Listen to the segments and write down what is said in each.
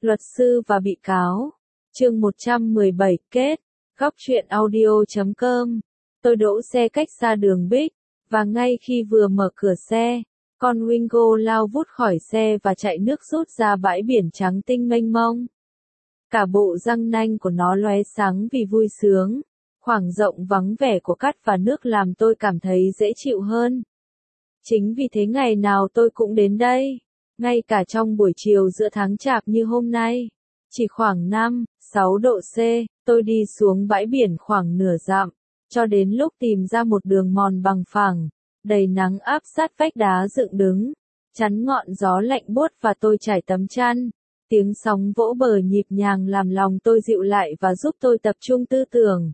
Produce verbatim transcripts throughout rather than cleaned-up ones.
Luật sư và bị cáo. Chương một trăm mười bảy kết. Góc truyện audio chấm com. Tôi đỗ xe cách xa đường Bích, và ngay khi vừa mở cửa xe, con Wingo lao vút khỏi xe và chạy nước rút ra bãi biển trắng tinh mênh mông. Cả bộ răng nanh của nó lóe sáng vì vui sướng. Khoảng rộng vắng vẻ của cát và nước làm tôi cảm thấy dễ chịu hơn. Chính vì thế ngày nào tôi cũng đến đây, ngay cả trong buổi chiều giữa tháng chạp như hôm nay. Chỉ khoảng năm, sáu độ C, tôi đi xuống bãi biển khoảng nửa dặm, cho đến lúc tìm ra một đường mòn bằng phẳng, đầy nắng áp sát vách đá dựng đứng, chắn ngọn gió lạnh buốt và tôi trải tấm chăn. Tiếng sóng vỗ bờ nhịp nhàng làm lòng tôi dịu lại và giúp tôi tập trung tư tưởng.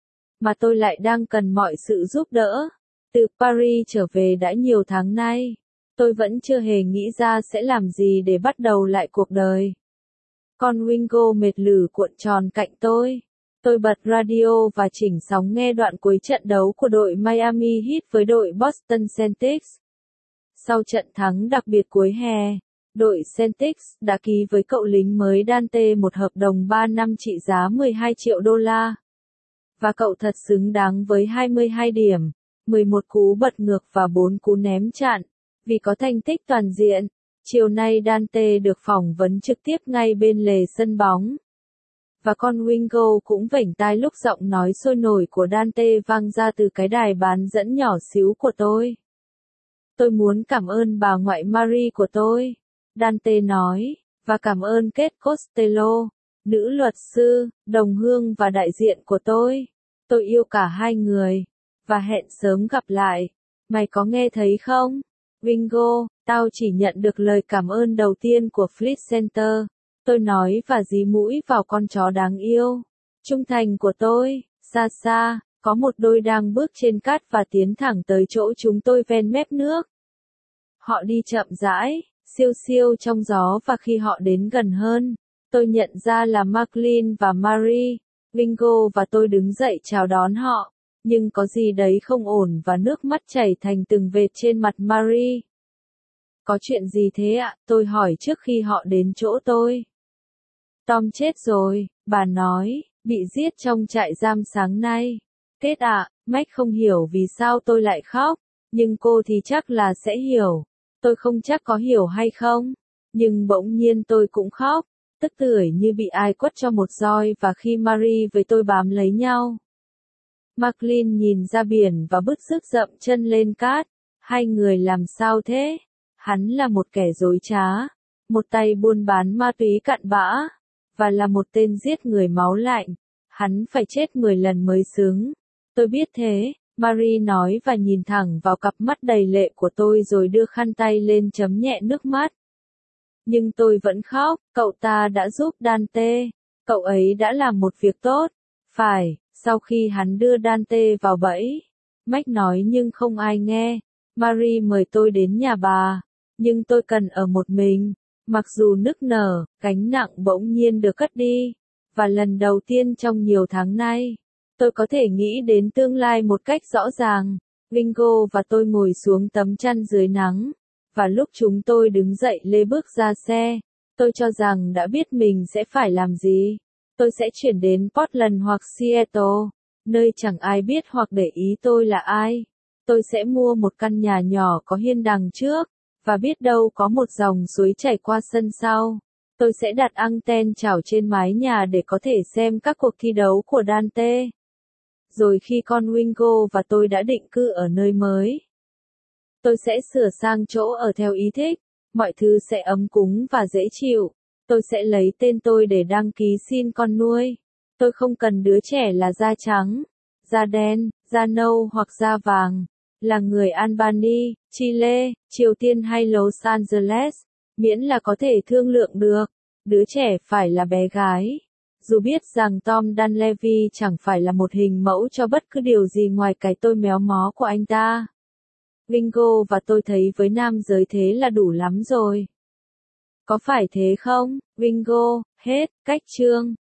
Mà tôi lại đang cần mọi sự giúp đỡ. Từ Paris trở về đã nhiều tháng nay, tôi vẫn chưa hề nghĩ ra sẽ làm gì để bắt đầu lại cuộc đời. Con Wingo mệt lử cuộn tròn cạnh tôi. Tôi bật radio và chỉnh sóng nghe đoạn cuối trận đấu của đội Miami Heat với đội Boston Celtics. Sau trận thắng đặc biệt cuối hè, đội Celtics đã ký với cậu lính mới Dante một hợp đồng ba năm trị giá mười hai triệu đô la. Và cậu thật xứng đáng với hai mươi hai điểm, mười một cú bật ngược và bốn cú ném chặn, vì có thành tích toàn diện. Chiều nay Dante được phỏng vấn trực tiếp ngay bên lề sân bóng. Và con Wingo cũng vểnh tai lúc giọng nói sôi nổi của Dante vang ra từ cái đài bán dẫn nhỏ xíu của tôi. Tôi muốn cảm ơn bà ngoại Marie của tôi, Dante nói, và cảm ơn Kate Costello, nữ luật sư, đồng hương và đại diện của tôi. Tôi yêu cả hai người, và hẹn sớm gặp lại. Mày có nghe thấy không? Wingo, tao chỉ nhận được lời cảm ơn đầu tiên của Fleet Center. Tôi nói và dí mũi vào con chó đáng yêu, trung thành của tôi. Xa xa, có một đôi đang bước trên cát và tiến thẳng tới chỗ chúng tôi ven mép nước. Họ đi chậm rãi, siêu siêu trong gió và khi họ đến gần hơn, tôi nhận ra là Maclean và Marie. Wingo và tôi đứng dậy chào đón họ, nhưng có gì đấy không ổn và nước mắt chảy thành từng vệt trên mặt Marie. Có chuyện gì thế ạ? Tôi hỏi trước khi họ đến chỗ tôi. Tom chết rồi, bà nói, bị giết trong trại giam sáng nay. Kết ạ, Mac không hiểu vì sao tôi lại khóc, nhưng cô thì chắc là sẽ hiểu. Tôi không chắc có hiểu hay không, nhưng bỗng nhiên tôi cũng khóc, tức tưởi như bị ai quất cho một roi và khi Marie với tôi bám lấy nhau. Maclean nhìn ra biển và bứt rứt dậm chân lên cát. Hai người làm sao thế? Hắn là một kẻ dối trá, một tay buôn bán ma túy cặn bã, và là một tên giết người máu lạnh. Hắn phải chết mười lần mới xứng. Tôi biết thế, Marie nói và nhìn thẳng vào cặp mắt đầy lệ của tôi rồi đưa khăn tay lên chấm nhẹ nước mắt. Nhưng tôi vẫn khóc, cậu ta đã giúp Dante. Cậu ấy đã làm một việc tốt. Phải, sau khi hắn đưa Dante vào bẫy. Mac nói nhưng không ai nghe. Marie mời tôi đến nhà bà, nhưng tôi cần ở một mình. Mặc dù nức nở, gánh nặng bỗng nhiên được cất đi. Và lần đầu tiên trong nhiều tháng nay, tôi có thể nghĩ đến tương lai một cách rõ ràng. Wingo và tôi ngồi xuống tấm chăn dưới nắng. Và lúc chúng tôi đứng dậy lê bước ra xe, tôi cho rằng đã biết mình sẽ phải làm gì. Tôi sẽ chuyển đến Portland hoặc Seattle, nơi chẳng ai biết hoặc để ý tôi là ai. Tôi sẽ mua một căn nhà nhỏ có hiên đằng trước, và biết đâu có một dòng suối chảy qua sân sau. Tôi sẽ đặt anten chảo trên mái nhà để có thể xem các cuộc thi đấu của Dante. Rồi khi con Wingo và tôi đã định cư ở nơi mới, tôi sẽ sửa sang chỗ ở theo ý thích, mọi thứ sẽ ấm cúng và dễ chịu. Tôi sẽ lấy tên tôi để đăng ký xin con nuôi. Tôi không cần đứa trẻ là da trắng, da đen, da nâu hoặc da vàng, là người Albany, Chile, Triều Tiên hay Los Angeles, miễn là có thể thương lượng được. Đứa trẻ phải là bé gái. Dù biết rằng Tom Dunleavy chẳng phải là một hình mẫu cho bất cứ điều gì ngoài cái tôi méo mó của anh ta. Wingo và tôi thấy với nam giới thế là đủ lắm rồi. Có phải thế không, Wingo? Hết, cách chương.